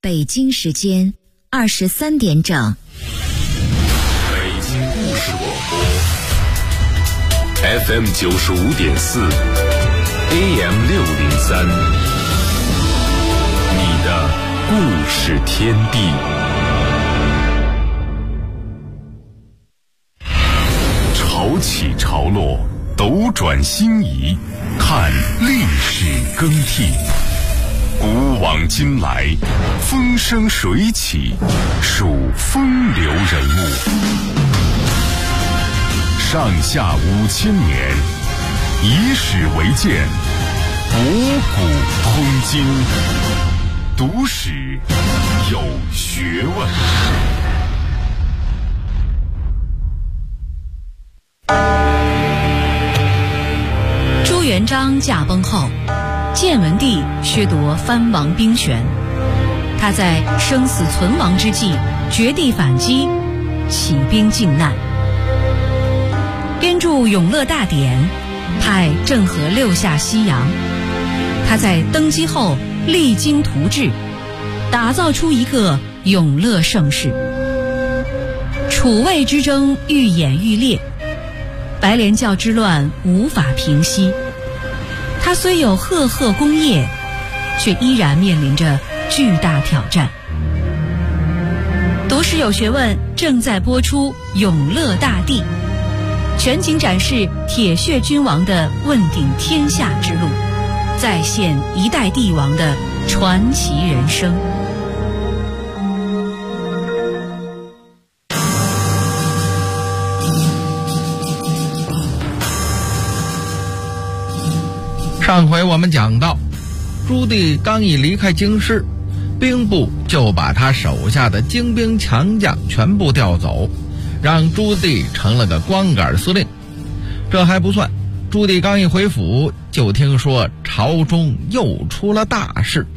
北京时间23点整。 北京故事广播 FM 95.4 AM 603，你的故事天地。潮起潮落，斗转星移，看历史更替。古往今来，风生水起，数风流人物。上下5000年，以史为鉴，博古通今，读史有学问。 朱元璋驾崩后，建文帝削夺藩王兵权，他在生死存亡之际绝地反击，起兵靖难，编著《永乐大典》，派郑和六下西洋。他在登基后励精图治，打造出一个永乐盛世。楚魏之争愈演愈烈，白莲教之乱无法平息。他虽有赫赫功业，却依然面临着巨大挑战。读史有学问正在播出《永乐大帝》，全景展示铁血君王的问鼎天下之路，再现一代帝王的传奇人生。 上回我们讲到，朱棣刚一离开京师，兵部就把他手下的精兵强将全部调走，让朱棣成了个光杆司令。这还不算，朱棣刚一回府，就听说朝中又出了大事。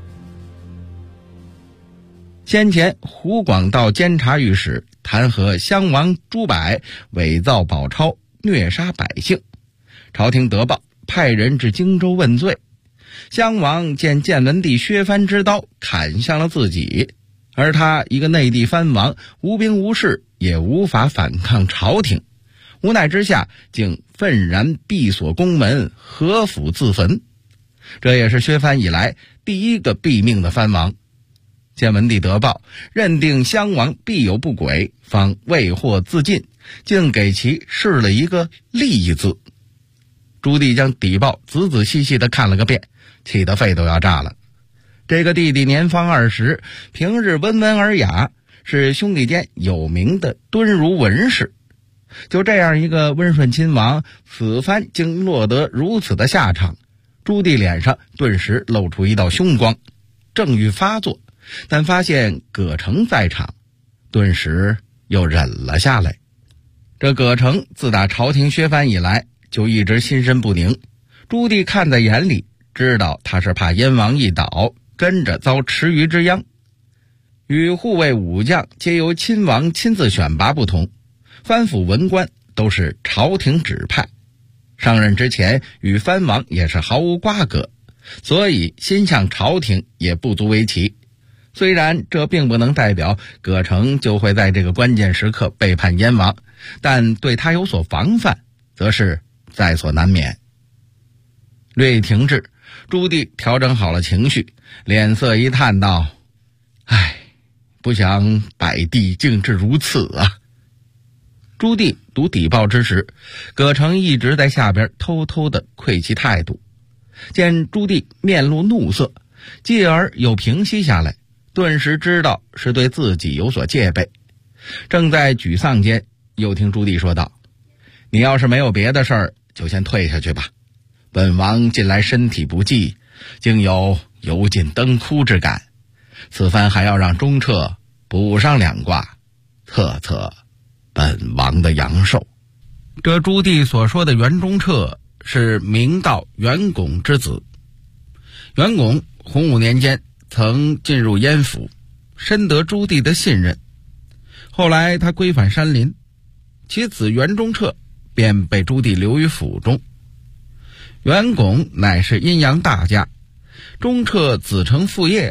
先前湖广道监察御史弹劾襄王朱柏伪造宝钞，虐杀百姓，朝廷得报，派人至荆州问罪。襄王见建文帝削藩之刀砍向了自己，而他一个内地藩王，无兵无势，也无法反抗朝廷，无奈之下竟愤然闭锁宫门，合府自焚。这也是削藩以来第一个毙命的藩王。建文帝得报，认定襄王必有不轨，方为祸自尽，竟给其试了一个利字。朱棣将底报仔仔细细地看了个遍，气得肺都要炸了。这个弟弟年方20，平日温文尔雅，是兄弟间有名的敦儒文士。就这样一个温顺亲王，此番竟落得如此的下场，朱棣脸上顿时露出一道凶光，正欲发作，但发现葛城在场，顿时又忍了下来。这葛城自打朝廷削藩以来，就一直心神不宁，朱棣看在眼里，知道他是怕燕王一倒，跟着遭池鱼之殃。与护卫武将皆由亲王亲自选拔不同，藩府文官都是朝廷指派，上任之前与藩王也是毫无瓜葛，所以心向朝廷也不足为奇。虽然这并不能代表葛城就会在这个关键时刻背叛燕王，但对他有所防范，则是在所难免。略一停滞，朱棣调整好了情绪，脸色一叹道：唉，不想百帝竟至如此啊。朱棣读底报之时，葛城一直在下边偷偷地窥其态度，见朱棣面露怒色，继而又平息下来，顿时知道是对自己有所戒备。正在沮丧间，又听朱棣说道：你要是没有别的事儿，就先退下去吧。本王近来身体不济，竟有油尽灯枯之感，此番还要让中彻补上2卦，测测本王的阳寿。这朱棣所说的袁中彻是明道袁拱之子。袁拱洪武年间曾进入燕府，深得朱棣的信任，后来他归返山林，其子袁中彻便被朱棣留于府中。袁拱乃是阴阳大家，中彻子承父业，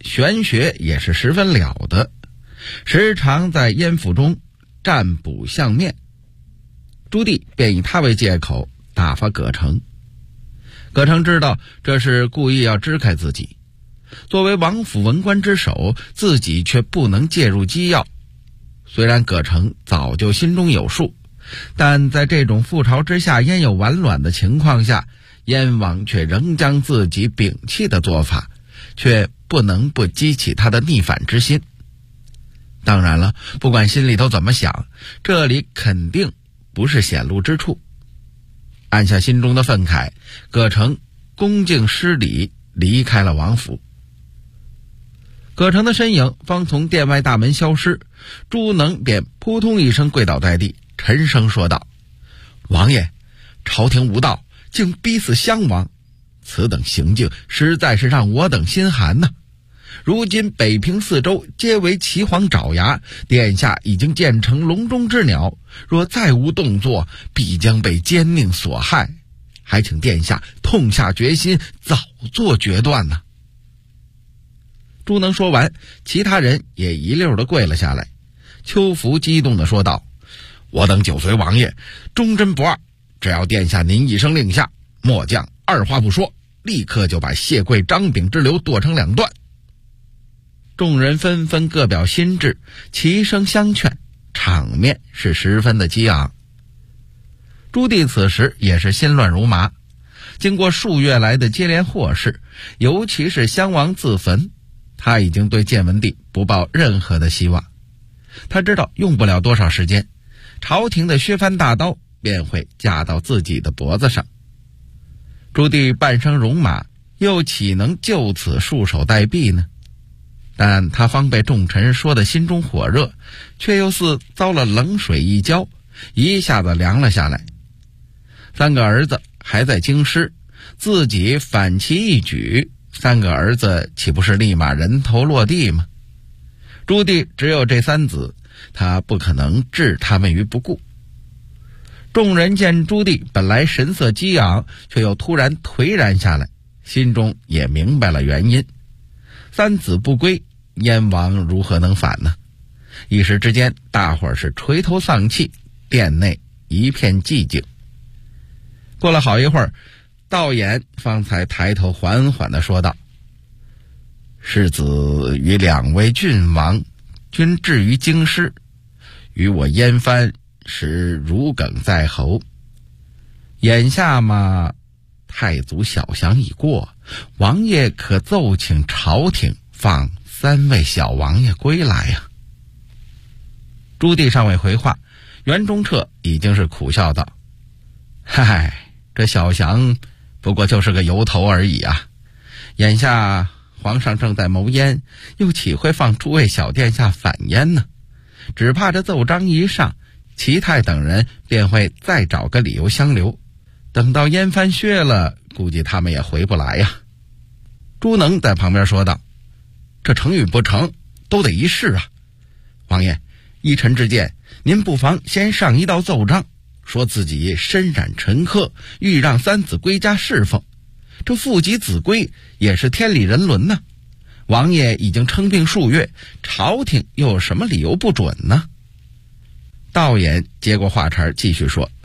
玄学也是十分了得，时常在燕府中占卜相面。朱棣便以他为借口打发葛城。葛城知道这是故意要支开自己，作为王府文官之首，自己却不能介入机要。虽然葛城早就心中有数，但在这种覆巢之下焉有完卵的情况下，燕王却仍将自己摒弃的做法，却不能不激起他的逆反之心。当然了，不管心里头怎么想，这里肯定不是显露之处。按下心中的愤慨，葛城恭敬施礼离开了王府。葛城的身影方从殿外大门消失，朱能便扑通一声跪倒在地，沉声说道：王爷，朝廷无道，竟逼死襄王，此等行径实在是让我等心寒呐。如今北平四周皆为岐黄爪牙，殿下已经建成笼中之鸟，若再无动作，必将被奸佞所害，还请殿下痛下决心，早做决断呐。朱能说完，其他人也一溜地跪了下来。邱福激动地说道：我等久随王爷，忠贞不二，只要殿下您一声令下，末将二话不说，立刻就把谢贵、张炳之流剁成两段。众人纷纷各表心志，齐声相劝，场面是十分的激昂。朱棣此时也是心乱如麻，经过数月来的接连祸事，尤其是襄王自焚，他已经对建文帝不抱任何的希望。他知道用不了多少时间，朝廷的削藩大刀便会架到自己的脖子上。朱棣半生戎马，又岂能就此束手待毙呢？但他方被众臣说得心中火热，却又似遭了冷水一浇，一下子凉了下来。三个儿子还在京师，自己反其一举，三个儿子岂不是立马人头落地吗？朱棣只有这三子，他不可能置他们于不顾。众人见朱棣本来神色激昂，却又突然颓然下来，心中也明白了原因。三子不归，燕王如何能反呢？一时之间，大伙儿是垂头丧气，殿内一片寂静。过了好一会儿，道衍方才抬头缓缓地说道：世子与两位郡王均至于京师，与我燕藩实如鲠在喉。眼下嘛，太祖小祥已过，王爷可奏请朝廷放三位小王爷归来呀。朱棣尚未回话，袁中彻已经是苦笑道：嗨，这小祥不过就是个由头而已啊。眼下皇上正在谋燕，又岂会放诸位小殿下反燕呢？只怕这奏章一上，齐泰等人便会再找个理由相留，等到燕藩削了，估计他们也回不来呀。朱能在旁边说道：这成与不成，都得一试啊。王爷，依臣之见，您不妨先上一道奏章，说自己身染陈疴，欲让三子归家侍奉。这父及子归也是天理人伦呢。王爷已经称病数月，朝廷又有什么理由不准呢？道衍接过话茬继续说：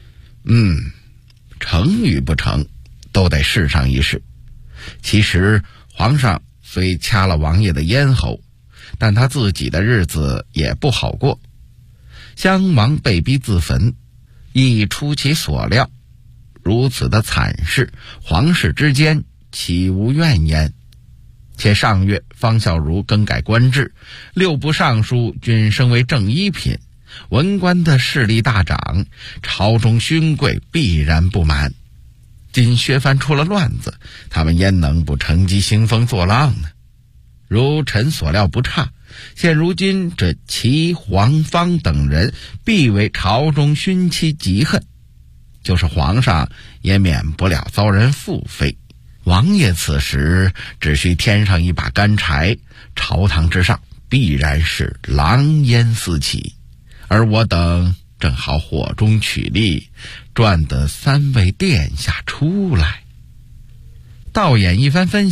成与不成，都得试上一试。其实皇上虽掐了王爷的咽喉，但他自己的日子也不好过。襄王被逼自焚，亦出其所料，如此的惨事，皇室之间岂无怨言？且上月方孝孺更改官制，6部尚书均升为正一品，文官的势力大涨，朝中勋贵必然不满。今削藩出了乱子，他们焉能不乘机兴风作浪呢？如臣所料不差，现如今这齐、黄、方等人必为朝中勋戚嫉恨，就是皇上也免不了遭人腹诽。王爷此时只需添上一把干柴，朝堂之上必然是狼烟四起，而我等正好火中取栗，赚得三位殿下出来。道衍一番分析，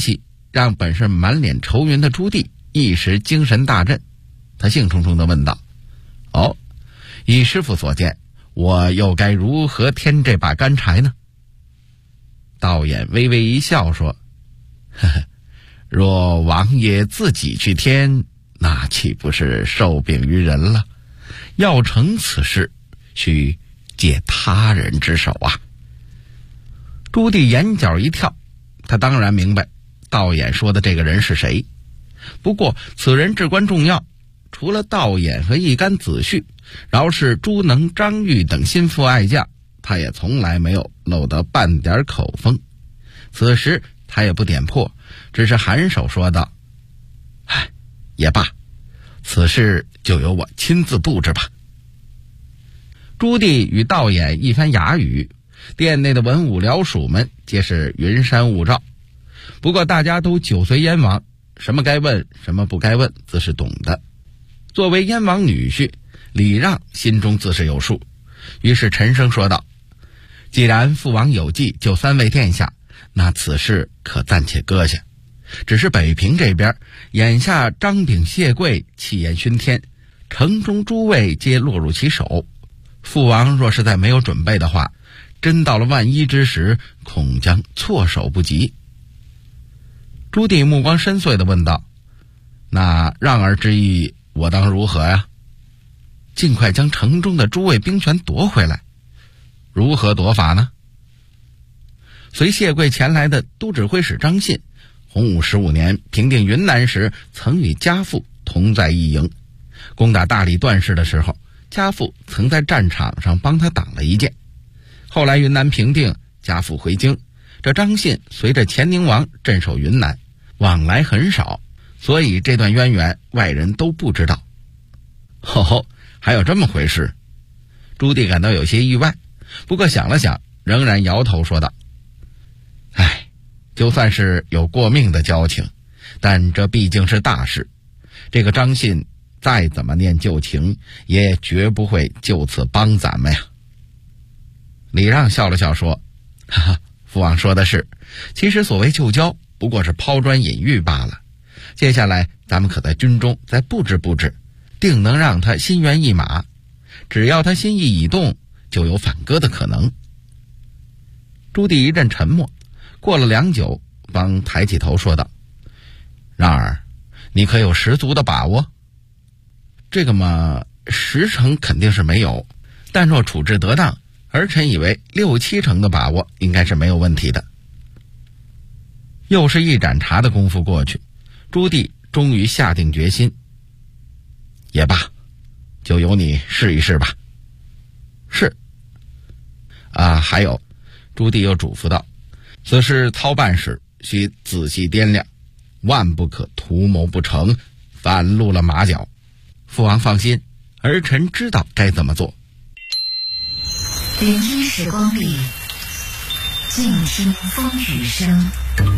让本是满脸愁云的朱棣一时精神大振，他兴冲冲地问道：哦，依师父所见，我又该如何添这把干柴呢？道衍微微一笑说：呵呵，若王爷自己去添，那岂不是受柄于人了？要成此事，需借他人之手啊。朱棣眼角一跳，他当然明白道衍说的这个人是谁，不过此人至关重要，除了道衍和一干子婿，饶是朱能、张玉等心腹爱将，他也从来没有漏得半点口风。此时他也不点破，只是颔首说道：唉，也罢，此事就由我亲自布置吧。朱棣与道衍一番雅语，殿内的文武僚属们皆是云山雾罩。不过大家都久随燕王，什么该问什么不该问自是懂的。作为燕王女婿，礼让心中自是有数，于是沉声说道：既然父王有计救3位殿下，那此事可暂且搁下。只是北平这边眼下张炳、谢贵气焰熏天，城中诸位皆落入其手，父王若是再没有准备的话，真到了万一之时，恐将措手不及。朱棣目光深邃地问道：那让儿之意我当如何呀？尽快将城中的诸位兵权夺回来。如何夺法呢？随谢贵前来的都指挥使张信，洪武15年平定云南时，曾与家父同在一营。攻打大理段氏的时候，家父曾在战场上帮他挡了一箭。后来云南平定，家父回京，这张信随着乾宁王镇守云南，往来很少，所以这段渊源外人都不知道。吼，还有这么回事？朱棣感到有些意外，不过想了想，仍然摇头说道：唉，就算是有过命的交情，但这毕竟是大事，这个张信再怎么念旧情，也绝不会就此帮咱们呀。礼让笑了笑说：哈哈，父王说的是，其实所谓旧交不过是抛砖引玉罢了。接下来咱们可在军中再布置布置，定能让他心猿意马。只要他心意已动，就有反戈的可能。朱棣一阵沉默，过了良久，方抬起头说道：让儿，你可有十足的把握？这个嘛，10成肯定是没有，但若处置得当，儿臣以为6、7成的把握应该是没有问题的。又是一盏茶的功夫过去，朱棣终于下定决心。也罢，就由你试一试吧。是。还有，朱棣又嘱咐道：此事操办时需仔细掂量，万不可图谋不成，反露了马脚。父王放心，儿臣知道该怎么做。 聆听时光里，静听风雨声。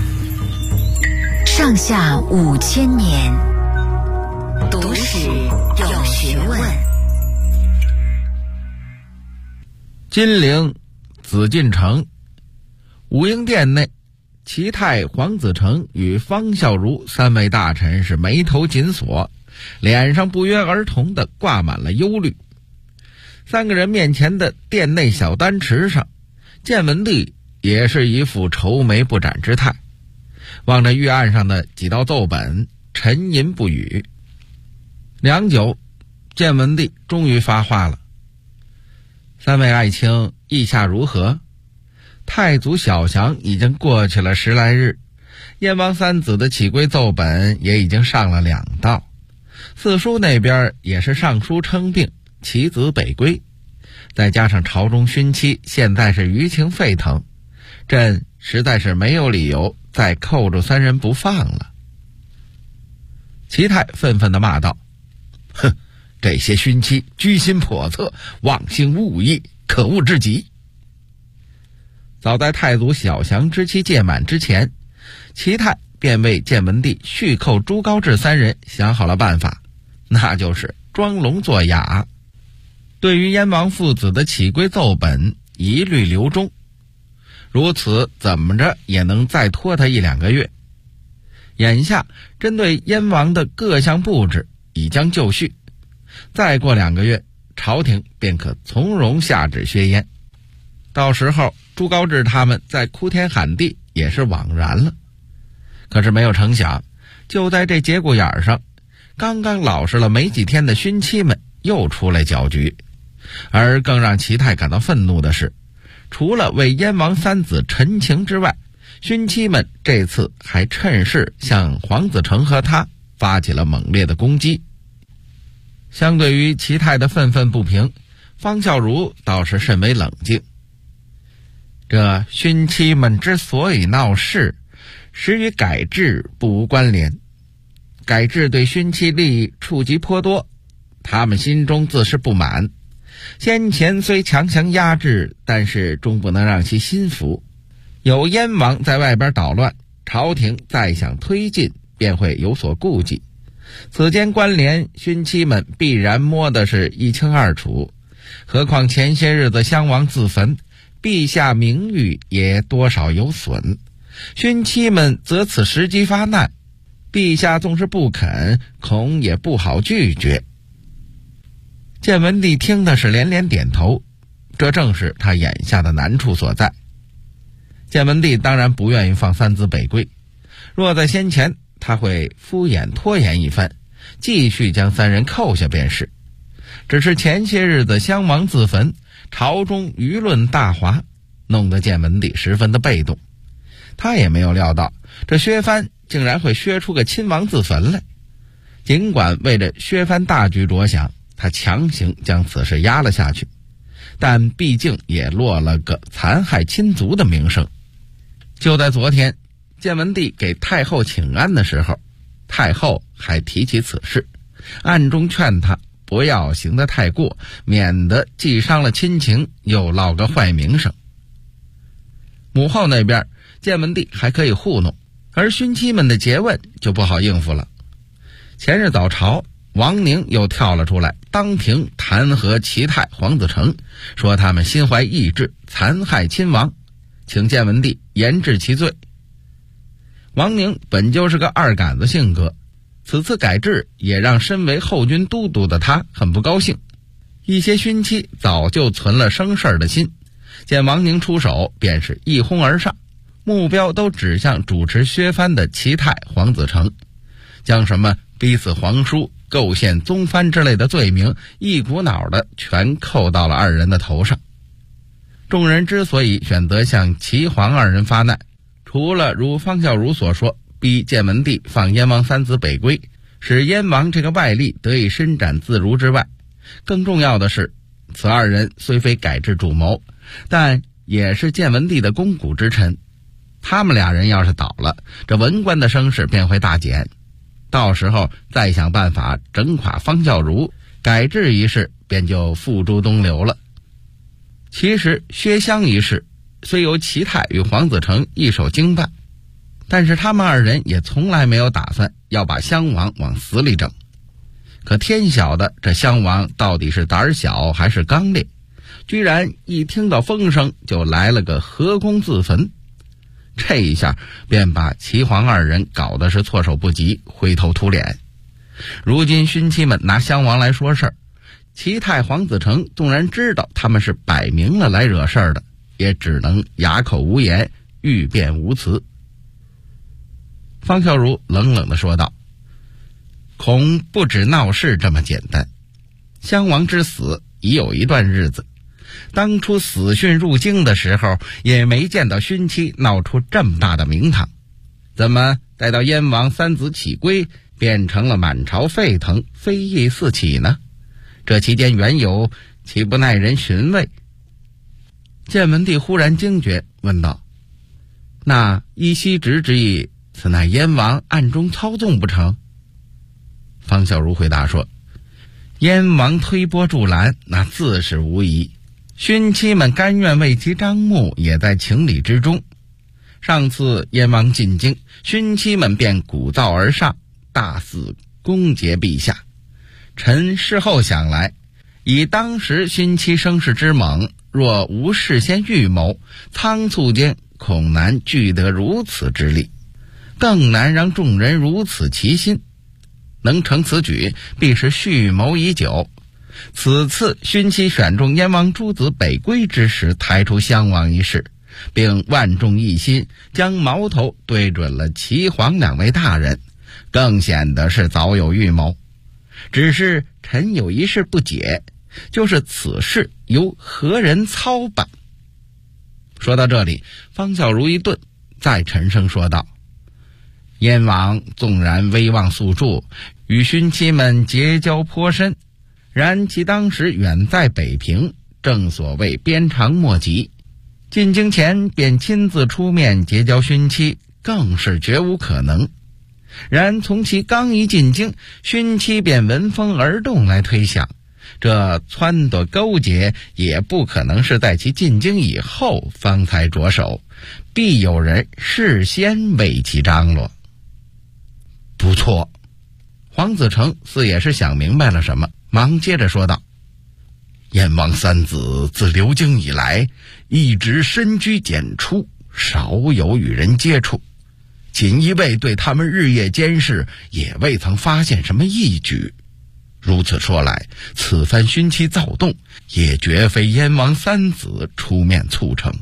上下5000年，读史有学问。 金陵紫禁城武英殿内，齐泰、黄子成与方孝孺3位大臣是眉头紧锁，脸上不约而同地挂满了忧虑。3个人面前的殿内小丹池上，建文帝也是一副愁眉不展之态，望着御案上的几道奏本，沉吟不语。良久，建文帝终于发话了：3位爱卿意下如何？太祖小降已经过去了10来日，燕王3子的起归奏本也已经上了2道，四叔那边也是上书称病，其子北归，再加上朝中勋戚现在是舆情沸腾，朕实在是没有理由再扣住3人不放了。齐泰愤愤地骂道：哼，这些勋戚居心叵测，妄行误议，可恶至极。早在太祖小降之期届满之前，齐泰便为建文帝续扣朱高炽3人想好了办法，那就是装聋作哑，对于燕王父子的起归奏本一律留中，如此怎么着也能再拖他1、2个月。 眼下针对燕王的各项布置已将就绪，再过2个月，朝廷便可从容下旨削燕。到时候朱高炽他们在哭天喊地也是枉然了。可是没有成想，就在这节骨眼上，刚刚老实了没几天的勋戚们又出来搅局。而更让齐泰感到愤怒的是，除了为燕王三子陈情之外，勋戚们这次还趁势向黄子成和他发起了猛烈的攻击。相对于齐泰的愤愤不平，方孝孺倒是甚为冷静。这勋戚们之所以闹事，实与改制不无关联。改制对勋戚利益触及颇多，他们心中自是不满。先前虽强行压制，但是终不能让其心服。有燕王在外边捣乱，朝廷再想推进便会有所顾忌。此间关联，勋戚们必然摸的是一清二楚。何况前些日子襄王自焚，陛下名誉也多少有损。勋戚们择此时机发难，陛下纵是不肯，恐也不好拒绝。建文帝听的是连连点头，这正是他眼下的难处所在。建文帝当然不愿意放三子北归，若在先前，他会敷衍拖延一番，继续将三人扣下便是。只是前些日子襄王自焚，朝中舆论大哗，弄得建文帝十分的被动。他也没有料到这削藩竟然会削出个亲王自焚来。尽管为了削藩大局着想，他强行将此事压了下去，但毕竟也落了个残害亲族的名声。就在昨天，建文帝给太后请安的时候，太后还提起此事，暗中劝他不要行得太过，免得既伤了亲情，又落个坏名声。母后那边，建文帝还可以糊弄，而勋戚们的诘问就不好应付了。前日早朝，王宁又跳了出来，当庭弹劾齐泰、黄子成，说他们心怀异志，残害亲王，请建文帝严治其罪。王宁本就是个二杆子性格，此次改制也让身为后军都督的他很不高兴。一些勋戚早就存了生事的心，见王宁出手便是一哄而上，目标都指向主持削藩的齐泰、黄子成，将什么逼死皇叔、构陷宗藩之类的罪名一股脑的全扣到了二人的头上。众人之所以选择向齐黄二人发难，除了如方孝孺所说逼建文帝放燕王三子北归，使燕王这个外力得以伸展自如之外，更重要的是，此二人虽非改制主谋，但也是建文帝的肱骨之臣。他们俩人要是倒了，这文官的声势便会大减，到时候再想办法整垮方孝孺，改制一事便就付诸东流了。其实削乡一事虽由齐泰与黄子成一手经办，但是他们二人也从来没有打算要把襄王往死里整。可天晓得这襄王到底是胆小还是刚烈，居然一听到风声就来了个合弓自焚。这一下便把齐黄二人搞得是措手不及，灰头土脸。如今勋戚们拿襄王来说事儿，齐泰、黄子成纵然知道他们是摆明了来惹事儿的，也只能哑口无言，欲辩无辞。方孝孺冷冷地说道：恐不止闹事这么简单，襄王之死已有一段日子，当初死讯入京的时候，也没见到勋戚闹出这么大的名堂，怎么待到燕王三子起归，变成了满朝沸腾，非议四起呢？这期间缘由，岂不耐人寻味？建文帝忽然惊觉，问道：那依羲之之意，此乃燕王暗中操纵不成？方孝孺回答说：燕王推波助澜，那自是无疑，勋戚们甘愿为其张目，也在情理之中。上次燕王进京，勋戚们便鼓噪而上，大肆攻讦陛下。臣事后想来，以当时勋戚声势之猛，若无事先预谋，仓促间恐难聚得如此之力。 更难让众人如此齐心。能成此举，必是蓄谋已久。此次勋戚选中燕王诸子北归之时，抬出襄王一事，并万众一心，将矛头对准了齐黄两位大人，更显得是早有预谋。只是臣有一事不解，就是此事由何人操办？说到这里，方孝孺一顿，再沉声说道：燕王纵然威望素著，与勋戚们结交颇深，然其当时远在北平，正所谓鞭长莫及，进京前便亲自出面结交勋戚，更是绝无可能。然从其刚一进京，勋戚便闻风而动来推想，这撺掇勾结也不可能是在其进京以后方才着手，必有人事先为其张罗。不错，黄子成似也是想明白了什么，忙接着说道：燕王三子自流京以来，一直深居简出，少有与人接触，锦衣卫对他们日夜监视，也未曾发现什么异举。如此说来，此番勋戚躁动，也绝非燕王三子出面促成。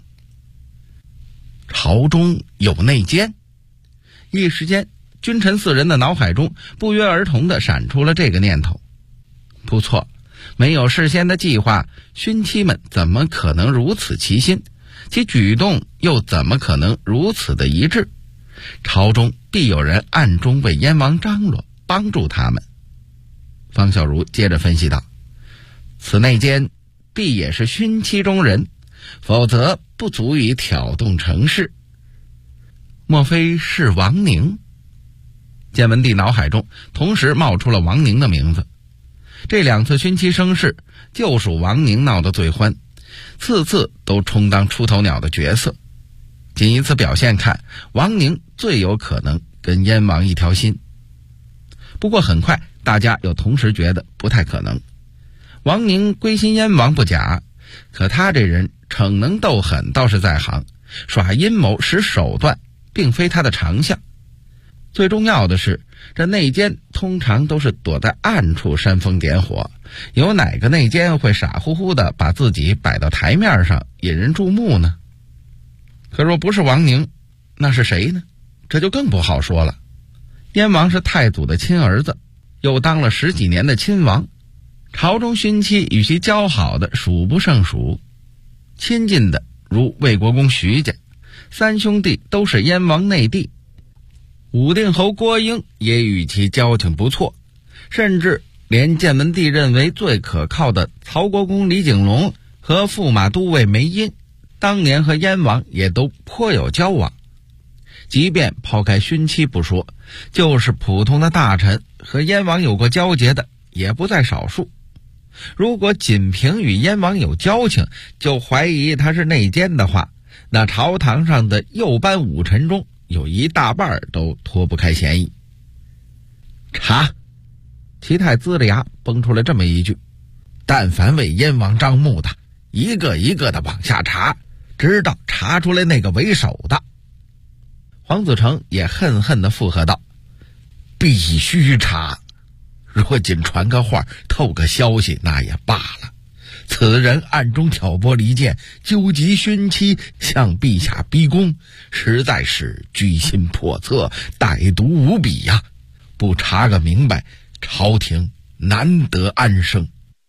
朝中有内奸？一时间，君臣四人的脑海中不约而同地闪出了这个念头。不错，没有事先的计划，勋戚们怎么可能如此齐心？其举动又怎么可能如此的一致？朝中必有人暗中为燕王张罗，帮助他们。方孝孺接着分析道：此内奸必也是勋戚中人，否则不足以挑动成事。莫非是王宁？建文帝脑海中同时冒出了王宁的名字。这两次勋戚生事，就属王宁闹得最欢，次次都充当出头鸟的角色。仅一次表现看，王宁最有可能跟燕王一条心。不过很快大家又同时觉得不太可能。王宁归心燕王不假，可他这人逞能斗狠倒是在行，耍阴谋使手段并非他的长项。最重要的是，这内奸通常都是躲在暗处煽风点火，有哪个内奸会傻乎乎的把自己摆到台面上引人注目呢？可若不是王宁，那是谁呢？这就更不好说了。燕王是太祖的亲儿子，又当了10几年的亲王，朝中勋戚与其交好的数不胜数，亲近的如魏国公徐家，三兄弟都是燕王内弟，武定侯郭英也与其交情不错，甚至连建文帝认为最可靠的曹国公李景龙和驸马都尉梅殷，当年和燕王也都颇有交往。即便抛开勋戚不说，就是普通的大臣和燕王有过交结的也不在少数。如果仅凭与燕王有交情就怀疑他是内奸的话，那朝堂上的右班武臣中有一大半都脱不开嫌疑。查！齐泰呲着牙蹦出了这么一句：但凡为燕王张目的，一个一个的往下查，直到查出来那个为首的。黄子成也恨恨地附和道：必须查，若仅传个话透个消息那也罢了，此人暗中挑拨离间，纠集勋戚向陛下逼宫，实在是居心叵测，歹毒无比呀！不查个明白，朝廷难得安生。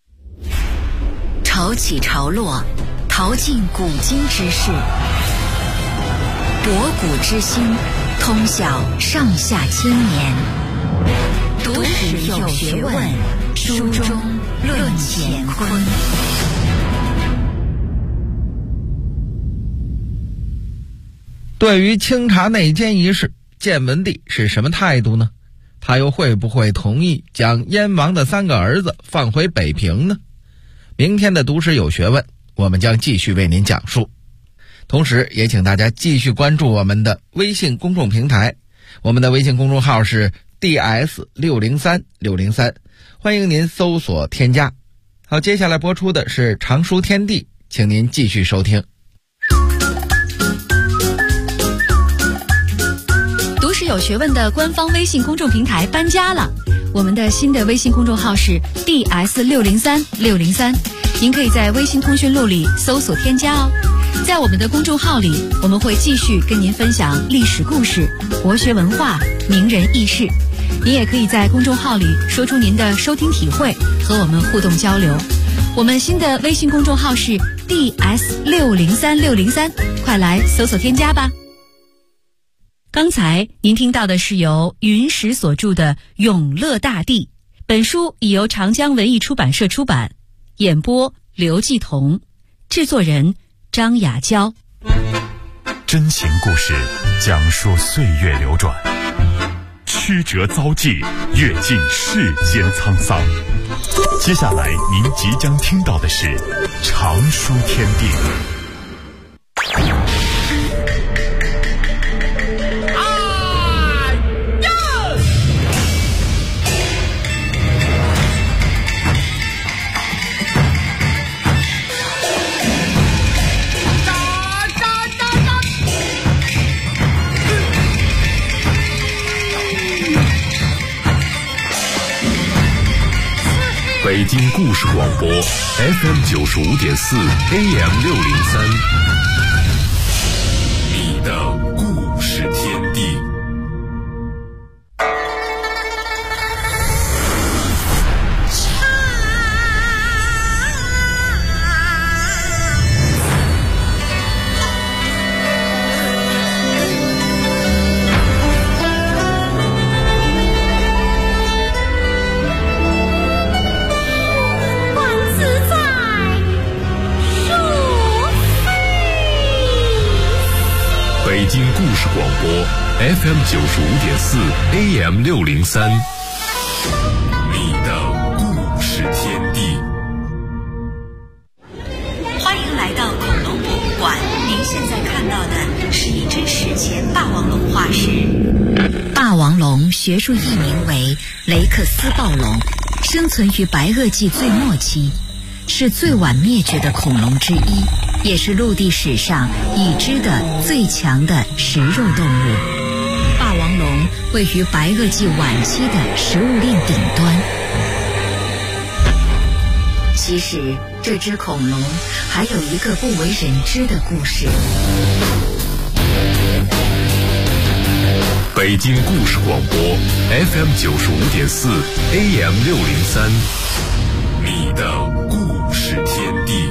潮起潮落，淘尽古今之事，博古之心，通晓上下千年。读史有学问，书中论乾坤。 对于清查内奸一事，建文帝是什么态度呢？他又会不会同意将燕王的3个儿子放回北平呢？明天的读史有学问，我们将继续为您讲述。同时也请大家继续关注我们的微信公众平台，我们的微信公众号是 DS603603，欢迎您搜索添加。好，接下来播出的是常书天地，请您继续收听。 师有学问的官方微信公众平台搬家了，我们的新的微信公众号是 DS603603，您可以在微信通讯录里搜索添加哦。在我们的公众号里，我们会继续跟您分享历史故事、国学文化、名人轶事。您也可以在公众号里说出您的收听体会，和我们互动交流。我们新的微信公众号是 DS603603，快来搜索添加吧。刚才您听到的是由云石所著的《永乐大帝》，本书已由长江文艺出版社出版，演播刘继彤，制作人张雅娇。 真情故事讲述岁月流转，曲折遭际，阅尽世间沧桑。接下来您即将听到的是常书天地。北京故事广播 FM95.4 AM603，你的故事天地。北京故事广播 FM95.4 AM603，你的故事天地。 欢迎来到恐龙博物馆，您现在看到的是一只史前霸王龙化石。霸王龙学术译名为雷克斯暴龙，生存于白垩纪最末期，是最晚灭绝的恐龙之一，也是陆地史上已知的最强的食肉动物。霸王龙位于白垩纪晚期的食物链顶端。其实这只恐龙还有一个不为人知的故事。 北京故事广播 FM95.4 AM603，你的故事天地。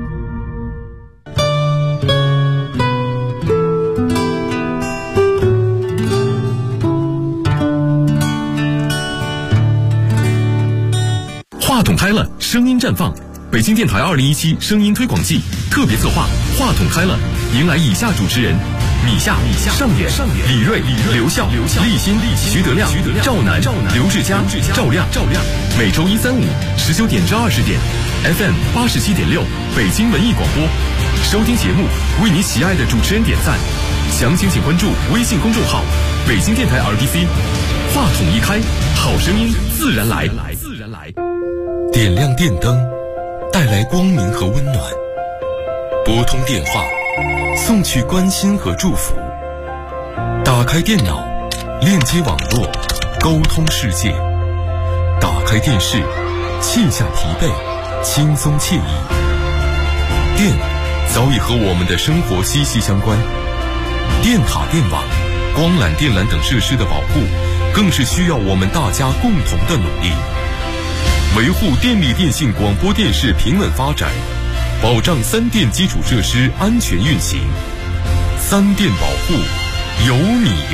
话筒开了，声音绽放。北京电台2017声音推广季特别策划话筒开了，迎来以下主持人：米夏、上演、李锐、刘笑、立新、徐德亮、赵楠、刘志佳、赵亮。每周1、3、5 19点至20点 ，FM 87.6北京文艺广播。收听节目，为你喜爱的主持人点赞。详情请关注微信公众号“北京电台 RTC”。话筒一开，好声音自然来。点亮电灯，带来光明和温暖；拨通电话，送去关心和祝福；打开电脑，链接网络，沟通世界；打开电视，卸下疲惫，轻松惬意。电早已和我们的生活息息相关，电塔、电网、光缆、电缆等设施的保护，更是需要我们大家共同的努力。维护电力电信广播电视平稳发展，保障3电基础设施安全运行。3电保护，有你有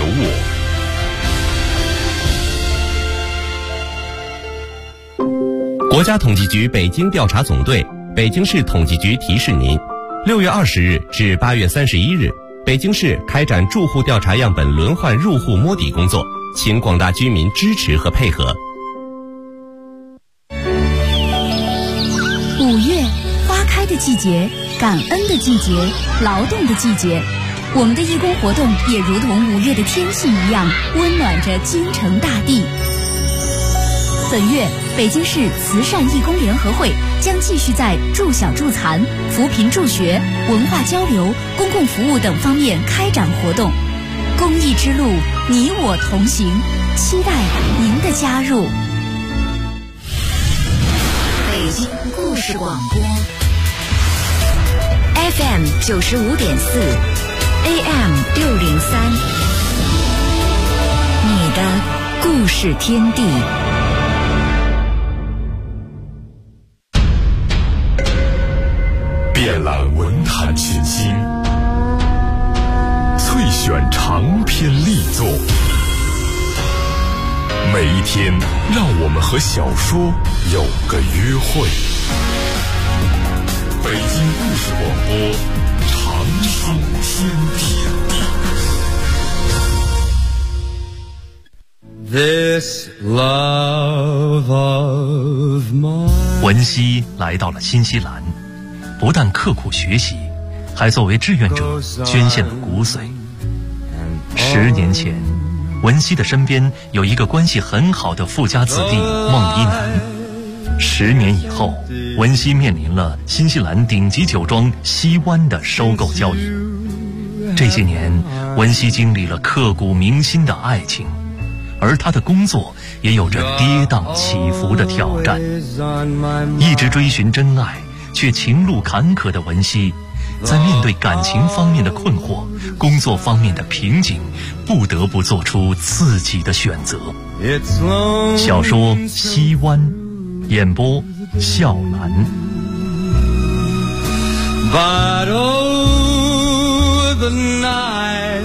我。 国家统计局北京调查总队、北京市统计局提示您：6月20日至8月31日，北京市开展住户调查样本轮换入户摸底工作，请广大居民支持和配合。 5月，花开的季节，感恩的季节，劳动的季节。我们的义工活动也如同5月的天气一样，温暖着京城大地。本月，北京市慈善义工联合会将继续在助小助残、扶贫助学、文化交流、公共服务等方面开展活动。 公益之路，你我同行，期待您的加入。 北京故事广播 FM 95.4 AM 603，你的故事天地。 遍览文坛群星，萃选长篇力作，每一天让我们和小说有个约会。北京故事广播，长书天地。 This love of mine。 文熙来到了新西兰，不但刻苦学习，还作为志愿者捐献了骨髓。10年前，文熙的身边有一个关系很好的富家子弟孟一楠。10年以后，文熙面临了新西兰顶级酒庄西湾的收购交易。这些年，文熙经历了刻骨铭心的爱情，而他的工作也有着跌宕起伏的挑战。一直追寻真爱却情路坎坷的文熙，在面对感情方面的困惑、工作方面的瓶颈，不得不做出自己的选择。小说《西湾》，演播笑兰。 But oh, the night。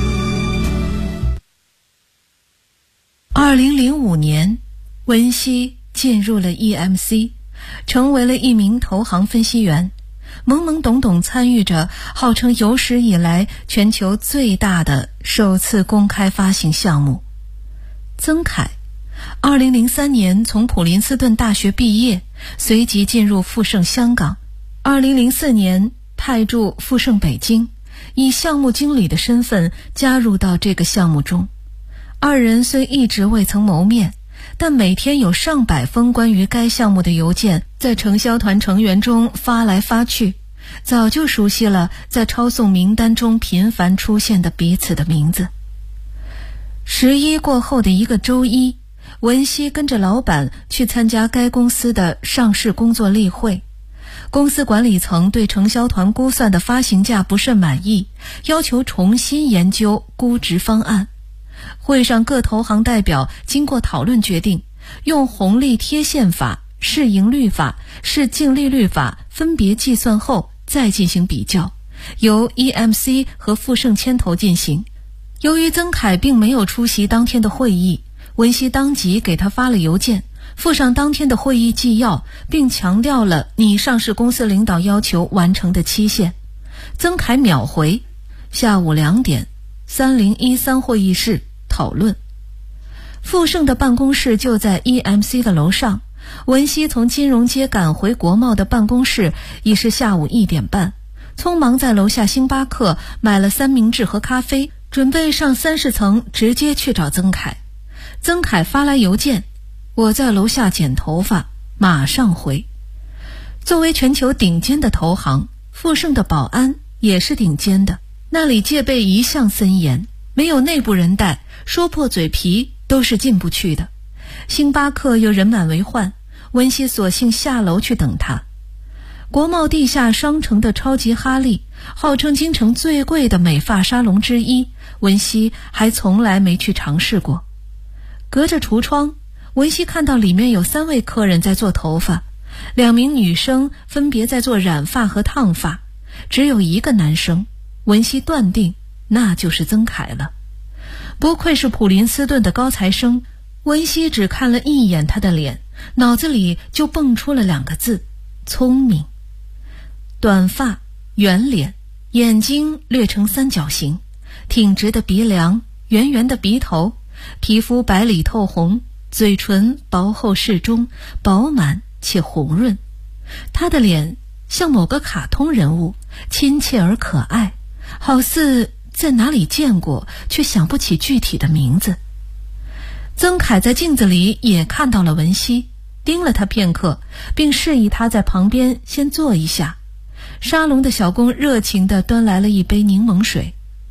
2005年，文熙进入了 EMC， 成为了一名投行分析员，懵懵懂懂参与着号称有史以来全球最大的首次公开发行项目。曾凯2003年从普林斯顿大学毕业，随即进入富盛香港。2004年派驻富盛北京，以项目经理的身份加入到这个项目中。二人虽一直未曾谋面，但每天有上百封关于该项目的邮件在承销团成员中发来发去，早就熟悉了在抄送名单中频繁出现的彼此的名字。11过后的一个周一，文熙跟着老板去参加该公司的上市工作例会。公司管理层对承销团估算的发行价不甚满意，要求重新研究估值方案。会上各投行代表经过讨论决定，用红利贴现法、市盈率法、市净利率法分别计算后再进行比较，由 EMC 和富盛牵头进行。由于曾凯并没有出席当天的会议，文熙当即给他发了邮件，附上当天的会议纪要，并强调了拟上市公司领导要求完成的期限。曾凯秒回，下午2点3013会议室讨论。富盛的办公室就在 EMC 的楼上，文熙从金融街赶回国贸的办公室已是下午1点半，匆忙在楼下星巴克买了三明治和咖啡，准备上30层直接去找曾凯。曾凯发来邮件，我在楼下剪头发，马上回。作为全球顶尖的投行，富盛的保安也是顶尖的，那里戒备一向森严，没有内部人带，说破嘴皮都是进不去的。星巴克又人满为患，文熙索性下楼去等他。国贸地下商城的超级哈利，号称京城最贵的美发沙龙之一，文熙还从来没去尝试过。隔着橱窗，文熙看到里面有3位客人在做头发，2名女生分别在做染发和烫发，只有一个男生，文熙断定那就是曾凯了。不愧是普林斯顿的高材生，文熙只看了一眼他的脸，脑子里就蹦出了2个字：聪明。短发，圆脸，眼睛略呈三角形，挺直的鼻梁，圆圆的鼻头，皮肤白里透红，嘴唇薄厚适中，饱满且红润。他的脸像某个卡通人物，亲切而可爱，好似在哪里见过，却想不起具体的名字。曾凯在镜子里也看到了文熙，盯了他片刻，并示意他在旁边先坐一下。沙龙的小工热情地端来了一杯柠檬水。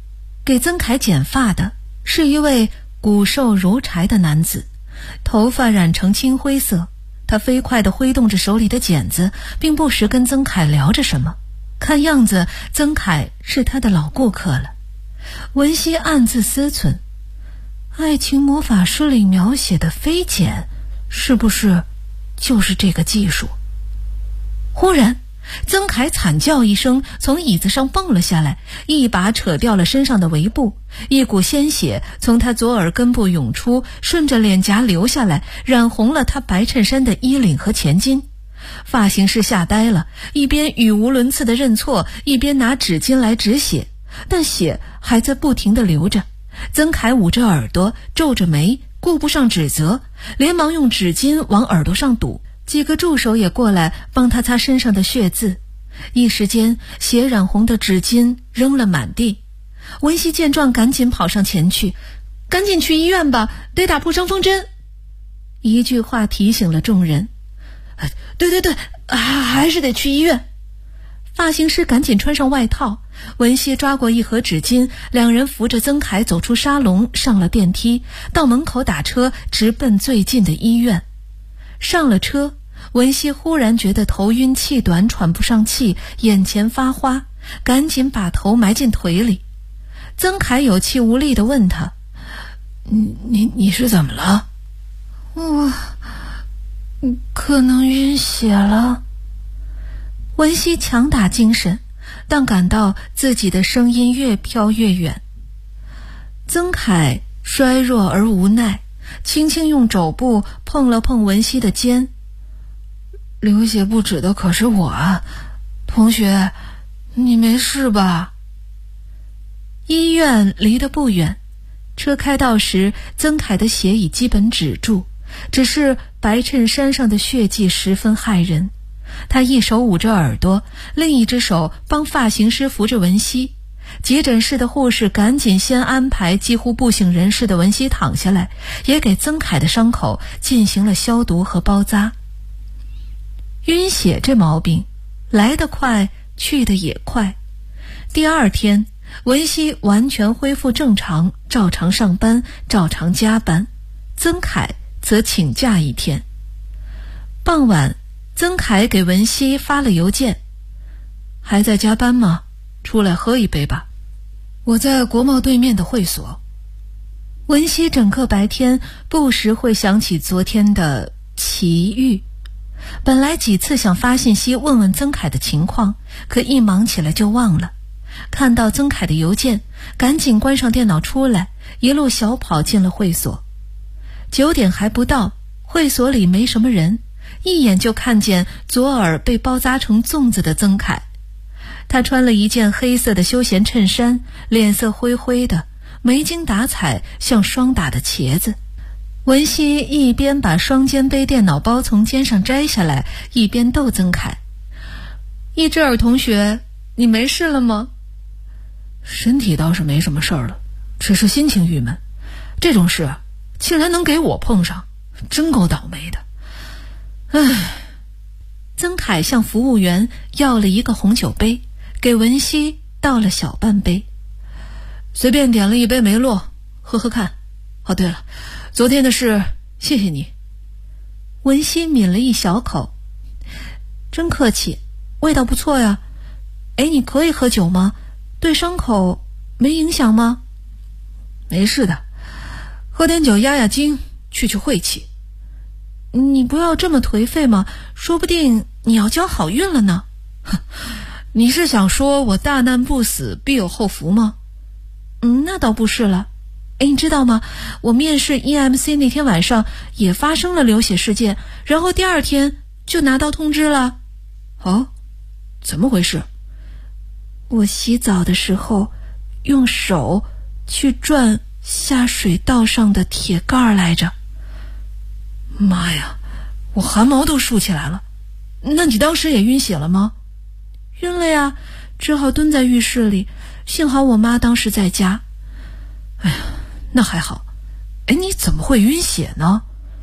给曾凯剪发的是一位骨瘦如柴的男子，头发染成青灰色，他飞快地挥动着手里的剪子，并不时跟曾凯聊着什么。看样子曾凯是他的老顾客了。文熙暗自思忖，爱情魔法师里描写的飞剪是不是就是这个技术？忽然曾凯惨叫一声，从椅子上蹦了下来，一把扯掉了身上的围布，一股鲜血从他左耳根部涌出，顺着脸颊流下来，染红了他白衬衫的衣领和前襟。发型师吓呆了，一边语无伦次的认错，一边拿纸巾来止血，但血还在不停地流着。曾凯捂着耳朵，皱着眉，顾不上指责，连忙用纸巾往耳朵上堵。几个助手也过来帮他擦身上的血渍，一时间血染红的纸巾扔了满地。文熙见状赶紧跑上前去，赶紧去医院吧，得打破伤风针。一句话提醒了众人。对，还是得去医院。发型师赶紧穿上外套，文熙抓过一盒纸巾，两人扶着曾凯走出沙龙，上了电梯，到门口打车，直奔最近的医院。上了车，文熙忽然觉得头晕气短，喘不上气，眼前发花，赶紧把头埋进腿里。曾凯有气无力地问他：你是怎么了？我可能晕血了。文熙强打精神，但感到自己的声音越飘越远。曾凯衰弱而无奈，轻轻用肘部碰了碰文熙的肩。流血不止的可是我啊，同学，你没事吧？医院离得不远，车开到时，曾凯的血已基本止住，只是白衬衫上的血迹十分骇人。他一手捂着耳朵，另一只手帮发型师扶着文熙。急诊室的护士赶紧先安排几乎不省人事的文熙躺下来，也给曾凯的伤口进行了消毒和包扎。晕血这毛病来得快，去得也快。第二天，文熙完全恢复正常，照常上班，照常加班。曾凯则请假一天。傍晚，曾凯给文熙发了邮件：还在加班吗？出来喝一杯吧，我在国贸对面的会所。文熙整个白天不时会想起昨天的奇遇，本来几次想发信息问问曾凯的情况，可一忙起来就忘了。看到曾凯的邮件，赶紧关上电脑出来，一路小跑进了会所。9点还不到，会所里没什么人，一眼就看见左耳被包扎成粽子的曾凯。他穿了一件黑色的休闲衬衫，脸色灰灰的，没精打采，像霜打的茄子。文熙一边把双肩背电脑包从肩上摘下来，一边逗曾凯：一只耳同学，你没事了吗？身体倒是没什么事儿了，只是心情郁闷。这种事竟然能给我碰上，真够倒霉的。唉。曾凯向服务员要了一个红酒杯，给文熙倒了小半杯。随便点了一杯梅洛，喝喝看。哦，对了，昨天的事谢谢你。文熙抿了一小口。真客气，味道不错呀。你可以喝酒吗？对伤口没影响吗？没事的，喝点酒压压惊，去晦气。你不要这么颓废嘛，说不定你要交好运了呢。你是想说我大难不死必有后福吗？那倒不是了。你知道吗？我面试 EMC 那天晚上也发生了流血事件，然后第二天就拿到通知了。哦，怎么回事？我洗澡的时候用手去转下水道上的铁盖来着。妈呀，我汗毛都竖起来了。那你当时也晕血了吗？晕了呀，只好蹲在浴室里，幸好我妈当时在家。哎呀，那还好。你怎么会晕血呢？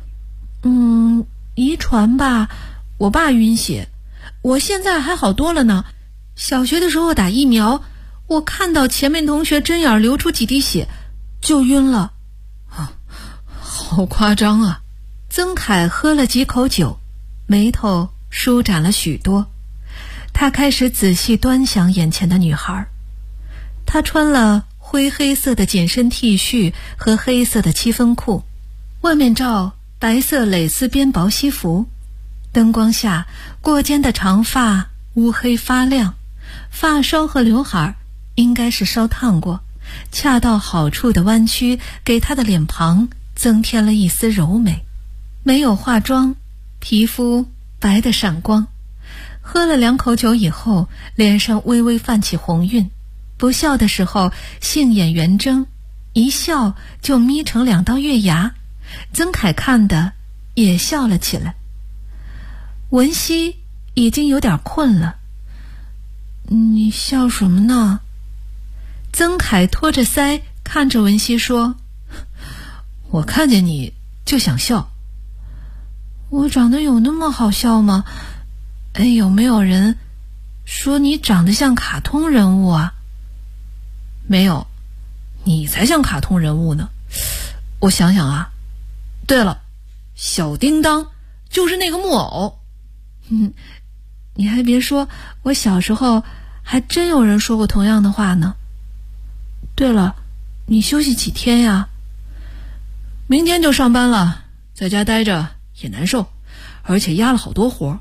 遗传吧，我爸晕血，我现在还好多了呢。小学的时候打疫苗， 我看到前面同学针眼流出几滴血，就晕了。好夸张啊！曾凯喝了几口酒，眉头舒展了许多。他开始仔细端详眼前的女孩。她穿了灰黑色的紧身 T 恤和黑色的七分裤，外面罩白色蕾丝边薄西服。灯光下，过肩的长发乌黑发亮，发梢和刘海应该是烧烫过，恰到好处的弯曲给她的脸庞增添了一丝柔美。没有化妆，皮肤白得闪光。喝了2口酒以后，脸上微微泛起红晕，不笑的时候杏眼圆睁，一笑就眯成2道月牙。曾凯看的也笑了起来。文熙已经有点困了。你笑什么呢？曾凯托着腮看着文熙说，我看见你就想笑。我长得有那么好笑吗？有没有人说你长得像卡通人物啊？没有，你才像卡通人物呢。我想想啊，对了，小叮当就是那个木偶。你还别说，我小时候还真有人说过同样的话呢。对了，你休息几天呀？明天就上班了，在家待着也难受，而且压了好多活。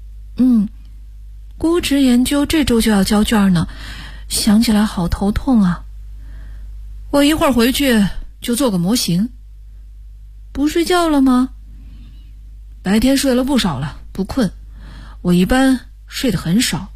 估值研究这周就要交卷呢，想起来好头痛啊。我一会儿回去就做个模型。不睡觉了吗？白天睡了不少了，不困。我一般睡得很少。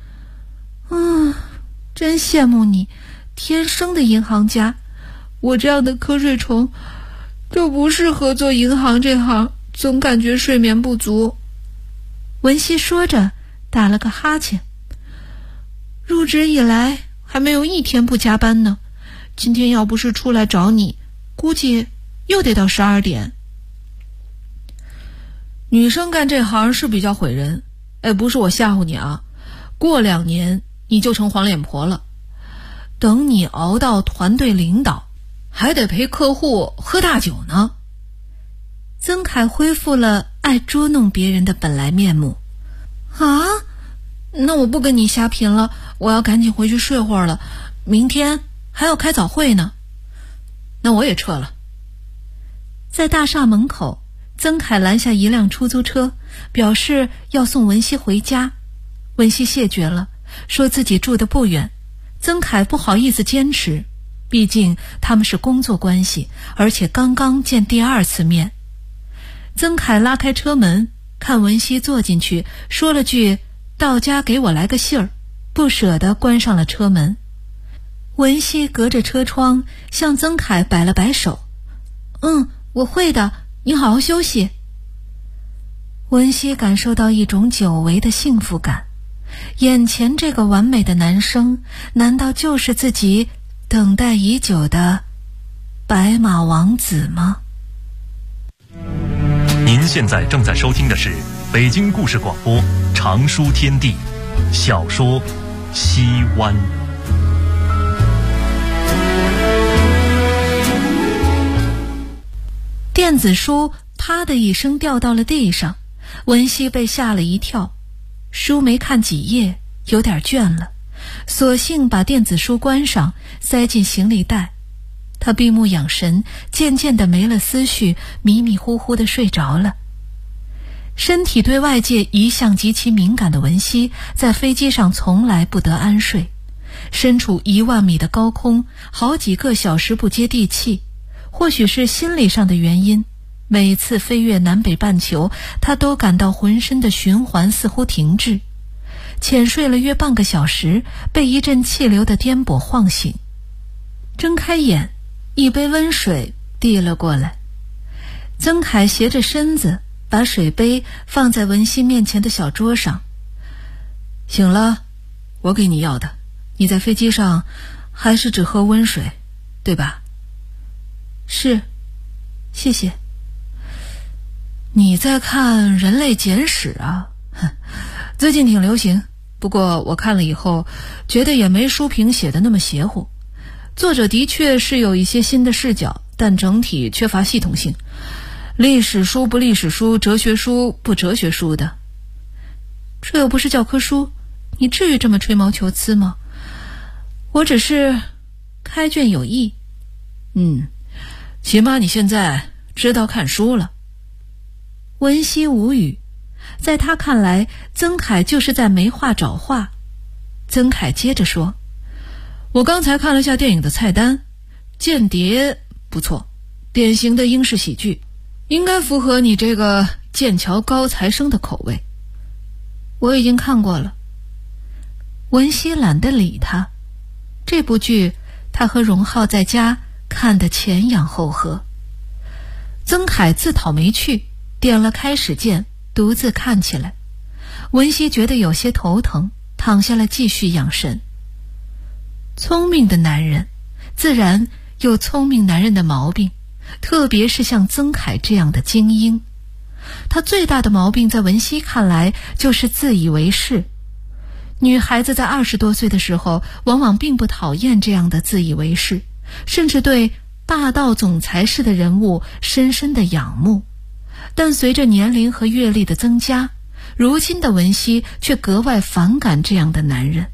真羡慕你，天生的银行家。我这样的瞌睡虫就不适合做银行这行，总感觉睡眠不足。文熙说着打了个哈欠。入职以来还没有1天不加班呢，今天要不是出来找你，估计又得到12点。女生干这行是比较毁人，不是我吓唬你啊，过2年你就成黄脸婆了。等你熬到团队领导，还得陪客户喝大酒呢。曾凯恢复了爱捉弄别人的本来面目。那我不跟你瞎贫了，我要赶紧回去睡会儿了，明天还要开早会呢。那我也撤了。在大厦门口，曾凯拦下一辆出租车，表示要送文熙回家。文熙谢绝了，说自己住得不远。曾凯不好意思坚持，毕竟他们是工作关系，而且刚刚见第2次面。曾凯拉开车门，看文熙坐进去，说了句到家给我来个信儿，不舍得关上了车门。文熙隔着车窗向曾凯摆了摆手，我会的，你好好休息。文熙感受到一种久违的幸福感，眼前这个完美的男生，难道就是自己等待已久的白马王子吗？ 您现在正在收听的是北京故事广播长书天地小说《西湾》。 电子书啪的一声掉到了地上，文熙被吓了一跳，书没看几页，有点倦了，索性把电子书关上，塞进行李袋。他闭目养神，渐渐地没了思绪，迷迷糊糊地睡着了。身体对外界一向极其敏感的文熙，在飞机上从来不得安睡。身处1万米的高空，好几个小时不接地气，或许是心理上的原因，每次飞越南北半球，他都感到浑身的循环似乎停滞。浅睡了约半个小时，被一阵气流的颠簸晃醒。睁开眼，一杯温水递了过来。曾凯斜着身子，把水杯放在文熙面前的小桌上。醒了，我给你要的。你在飞机上还是只喝温水，对吧？是，谢谢。你在看《人类简史》啊？最近挺流行， 不过我看了以后，觉得也没书评写的那么邪乎。作者的确是有一些新的视角，但整体缺乏系统性。历史书不历史书，哲学书不哲学书的。这又不是教科书，你至于这么吹毛求疵吗？我只是开卷有益。起码你现在知道看书了。文熙无语，在他看来，曾凯就是在没话找话。曾凯接着说，我刚才看了下电影的菜单，间谍不错，典型的英式喜剧，应该符合你这个剑桥高材生的口味。我已经看过了。文熙懒得理他，这部剧他和荣浩在家看得前仰后合。曾凯自讨没趣，点了开始键，独自看起来。文熙觉得有些头疼，躺下来继续养神。聪明的男人自然有聪明男人的毛病，特别是像曾凯这样的精英。他最大的毛病在文熙看来就是自以为是。女孩子在20多岁的时候往往并不讨厌这样的自以为是，甚至对霸道总裁式的人物深深的仰慕。但随着年龄和阅历的增加，如今的文熙却格外反感这样的男人。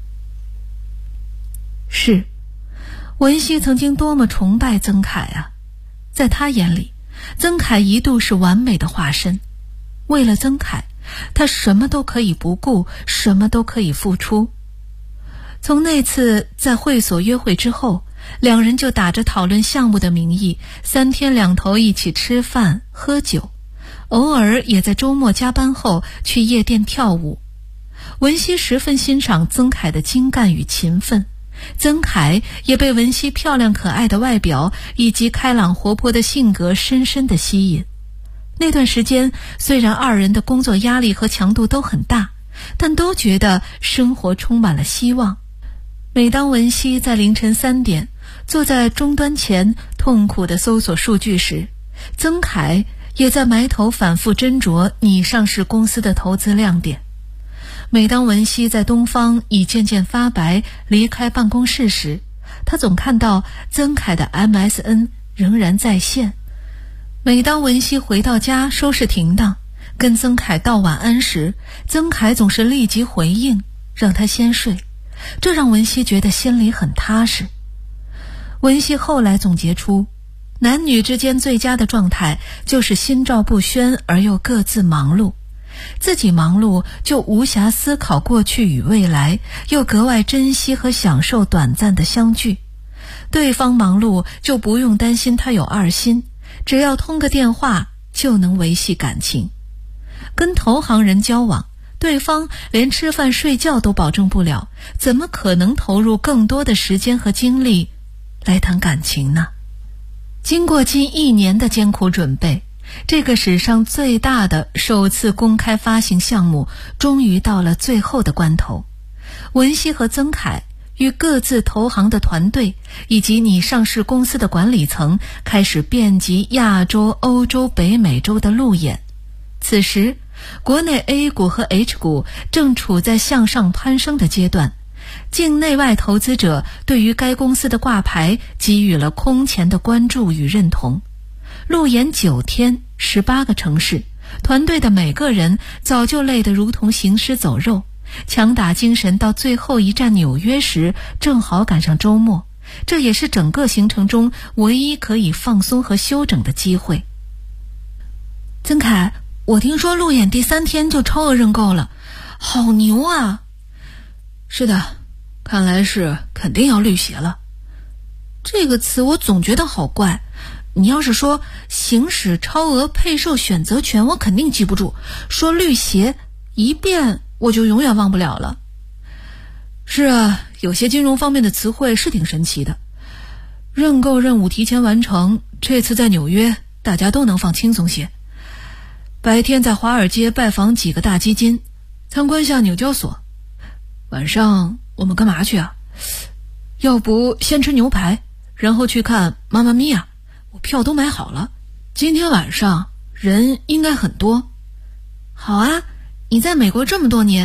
是，文熙曾经多么崇拜曾凯啊！在他眼里，曾凯一度是完美的化身。为了曾凯，他什么都可以不顾，什么都可以付出。从那次在会所约会之后，两人就打着讨论项目的名义，3天2头一起吃饭喝酒，偶尔也在周末加班后去夜店跳舞。文熙十分欣赏曾凯的精干与勤奋，曾凯也被文熙漂亮可爱的外表以及开朗活泼的性格深深地吸引。那段时间，虽然二人的工作压力和强度都很大，但都觉得生活充满了希望。每当文熙在凌晨3点坐在终端前痛苦地搜索数据时，曾凯也在埋头反复斟酌拟上市公司的投资亮点。每当文熙在东方已渐渐发白离开办公室时，他总看到曾凯的 MSN 仍然在线。每当文熙回到家收拾停当，跟曾凯道晚安时，曾凯总是立即回应，让他先睡。这让文熙觉得心里很踏实。文熙后来总结出，男女之间最佳的状态就是心照不宣而又各自忙碌。自己忙碌就无暇思考过去与未来，又格外珍惜和享受短暂的相聚。对方忙碌就不用担心他有二心，只要通个电话就能维系感情。跟投行人交往，对方连吃饭睡觉都保证不了，怎么可能投入更多的时间和精力来谈感情呢？经过近1年的艰苦准备，这个史上最大的首次公开发行项目终于到了最后的关头。文熙和曾凯与各自投行的团队以及拟上市公司的管理层开始遍及亚洲、欧洲、北美洲的路演。此时国内 A 股和 H 股正处在向上攀升的阶段，境内外投资者对于该公司的挂牌给予了空前的关注与认同。路演9天，18个城市，团队的每个人早就累得如同行尸走肉，强打精神到最后一站纽约时，正好赶上周末，这也是整个行程中唯一可以放松和休整的机会。曾凯，我听说路演第3天就超额认购了，好牛啊！是的，看来是肯定要绿鞋了。这个词我总觉得好怪，你要是说行使超额配售选择权，我肯定记不住，说绿鞋一遍我就永远忘不了了。是啊，有些金融方面的词汇是挺神奇的。认购任务提前完成，这次在纽约大家都能放轻松些。白天在华尔街拜访几个大基金，参观下纽交所。晚上我们干嘛去啊？要不先吃牛排，然后去看妈妈咪呀，我票都买好了。今天晚上人应该很多。好啊，你在美国这么多年，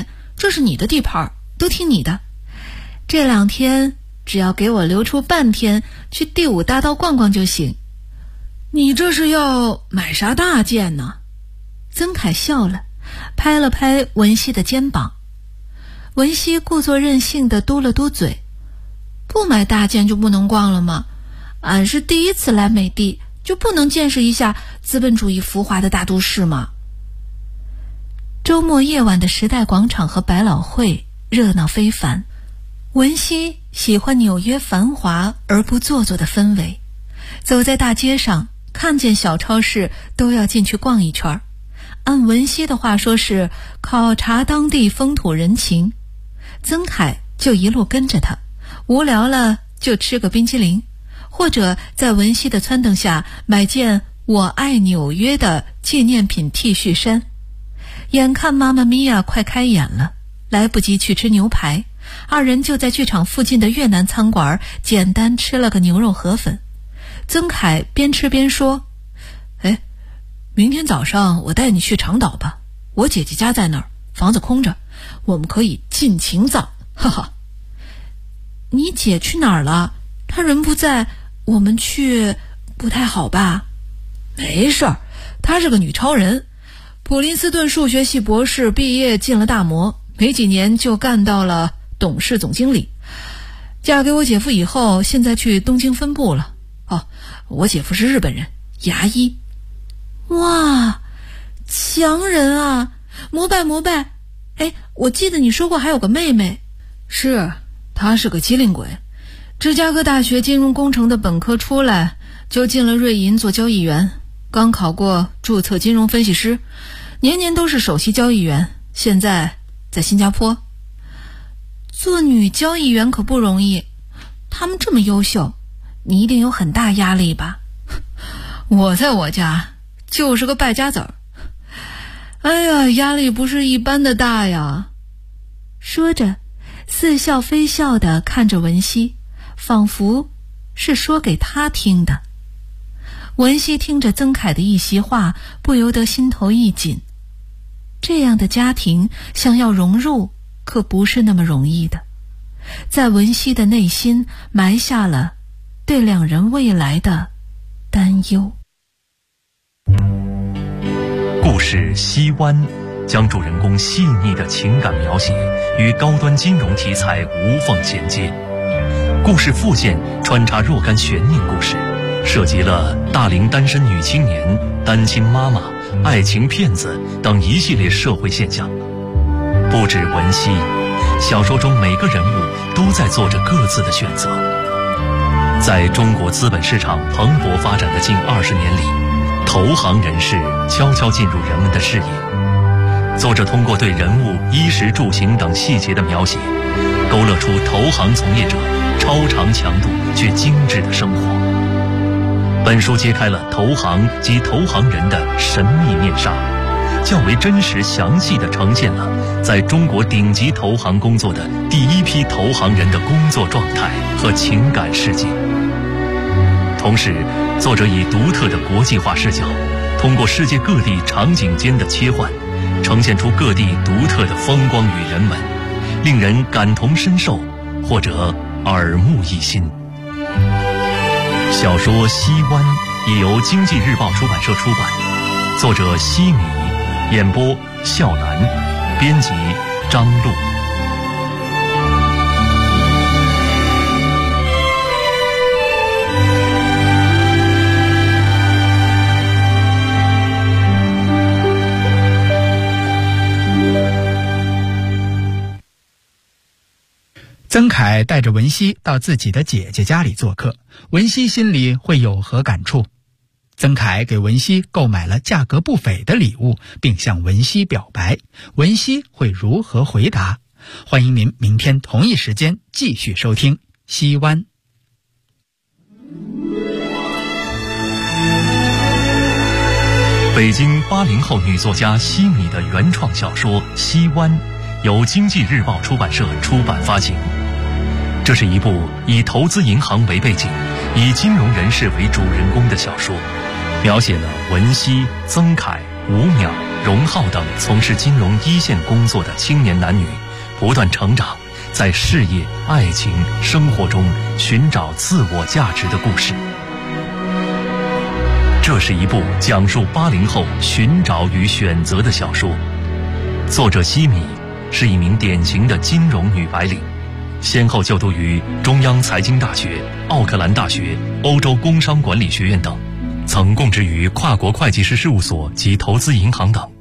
这是你的地盘，都听你的。这2天只要给我留出半天去第5大道逛逛就行。你这是要买啥大件呢？曾凯笑了，拍了拍文熙的肩膀。文熙故作任性地嘟了嘟嘴，不买大件就不能逛了吗？俺是第一次来美帝，就不能见识一下资本主义浮华的大都市吗？周末夜晚的时代广场和百老汇热闹非凡，文熙喜欢纽约繁华而不做作的氛围，走在大街上看见小超市都要进去逛一圈，按文熙的话说是考察当地风土人情。曾凯就一路跟着他，无聊了就吃个冰淇淋，或者在文熙的撺掇下买件我爱纽约的纪念品 T 恤衫。眼看妈妈咪呀快开演了，来不及去吃牛排，2人就在剧场附近的越南餐馆简单吃了个牛肉河粉。曾凯边吃边说，明天早上我带你去长岛吧，我姐姐家在那儿，房子空着，我们可以尽情造，哈哈。你姐去哪儿了？她人不在，我们去不太好吧？没事儿，她是个女超人，普林斯顿数学系博士毕业，进了大模，没几年就干到了董事总经理。嫁给我姐夫以后，现在去东京分部了。我姐夫是日本人，牙医。哇，强人啊，膜拜膜拜。我记得你说过还有个妹妹。是，她是个机灵鬼，芝加哥大学金融工程的本科出来就进了瑞银做交易员，刚考过注册金融分析师，年年都是首席交易员，现在在新加坡。做女交易员可不容易，他们这么优秀，你一定有很大压力吧？我在我家就是个败家子儿，压力不是一般的大呀。说着似笑非笑地看着文熙，仿佛是说给他听的。文熙听着曾凯的一席话，不由得心头一紧。这样的家庭想要融入可不是那么容易的，在文熙的内心埋下了对2人未来的担忧。 故事《西湾》将主人公细腻的情感描写与高端金融题材无缝衔接。故事副线穿插若干悬念故事，涉及了大龄单身女青年、单亲妈妈、爱情骗子等一系列社会现象。不止文熙，小说中每个人物都在做着各自的选择。在中国资本市场蓬勃发展的近20年里，投行人士悄悄进入人们的视野。作者通过对人物衣食住行等细节的描写，勾勒出投行从业者超长强度却精致的生活。本书揭开了投行及投行人的神秘面纱，较为真实详细地呈现了在中国顶级投行工作的第一批投行人的工作状态和情感世界。同时，作者以独特的国际化视角，通过世界各地场景间的切换，呈现出各地独特的风光与人文，令人感同身受或者耳目一新。小说《西湾》已由经济日报出版社出版，作者西米，演播笑兰，编辑张璐。 曾凯带着文熙到自己的姐姐家里做客，文熙心里会有何感触？曾凯给文熙购买了价格不菲的礼物，并向文熙表白，文熙会如何回答？欢迎您明天同一时间继续收听《西湾》。 北京80后女作家西米的原创小说《西湾》，由经济日报出版社出版发行。这是一部以投资银行为背景，以金融人士为主人公的小说，描写了文熙、曾凯、吴淼、荣浩等从事金融一线工作的青年男女不断成长，在事业、爱情、生活中寻找自我价值的故事。这是一部讲述80后寻找与选择的小说。作者西米是一名典型的金融女白领，先后就读于中央财经大学、奥克兰大学、欧洲工商管理学院等，曾供职于跨国会计师事务所及投资银行等。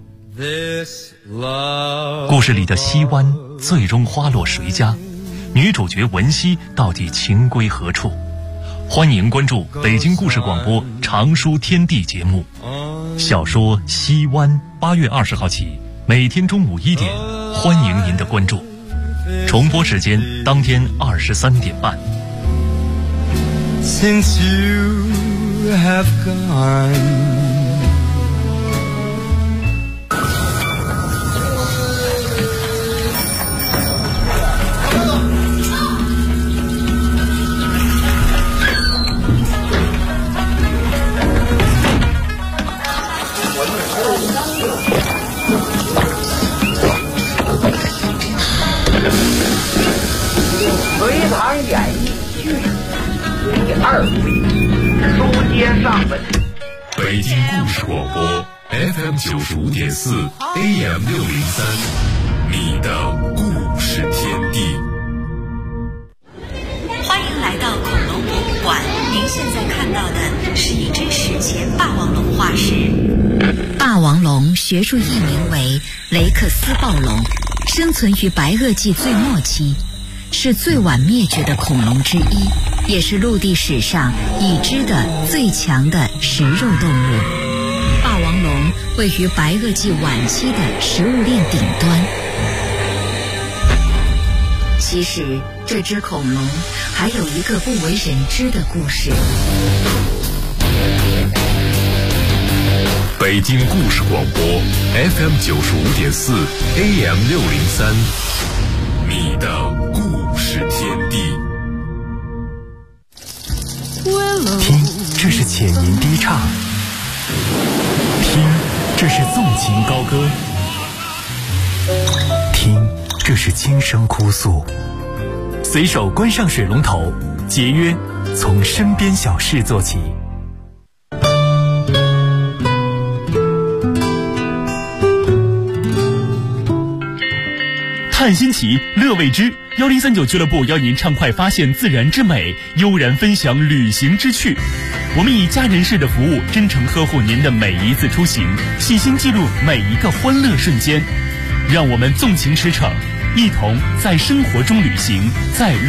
故事里的西湾最终花落谁家？女主角文熙到底情归何处？欢迎关注北京故事广播长书天地节目。小说《西湾》8月20号起，每天中午1点，欢迎您的关注。重播时间当天23点半。 Since you have gone, 《隋唐演义序》第2回，书接上文。 北京故事广播 FM 95.4 AM 603，你的故事天地。 欢迎来到恐龙博物馆，您现在看到的是一只史前霸王龙化石。霸王龙学术译名为雷克斯暴龙，生存于白垩纪最末期，是最晚灭绝的恐龙之一，也是陆地史上已知的最强的食肉动物。霸王龙位于白垩纪晚期的食物链顶端。其实这只恐龙还有一个不为人知的故事。 北京故事广播 FM 95.4 AM 603，你的故事天地。 听，这是浅吟低唱；听，这是纵情高歌；听，这是轻声哭诉。随手关上水龙头，节约，从身边小事做起。 探新奇，乐未知，1039俱乐部邀您畅快发现自然之美，悠然分享旅行之趣。我们以家人式的服务，真诚呵护您的每一次出行，细心记录每一个欢乐瞬间。让我们纵情驰骋，一同在生活中旅行，在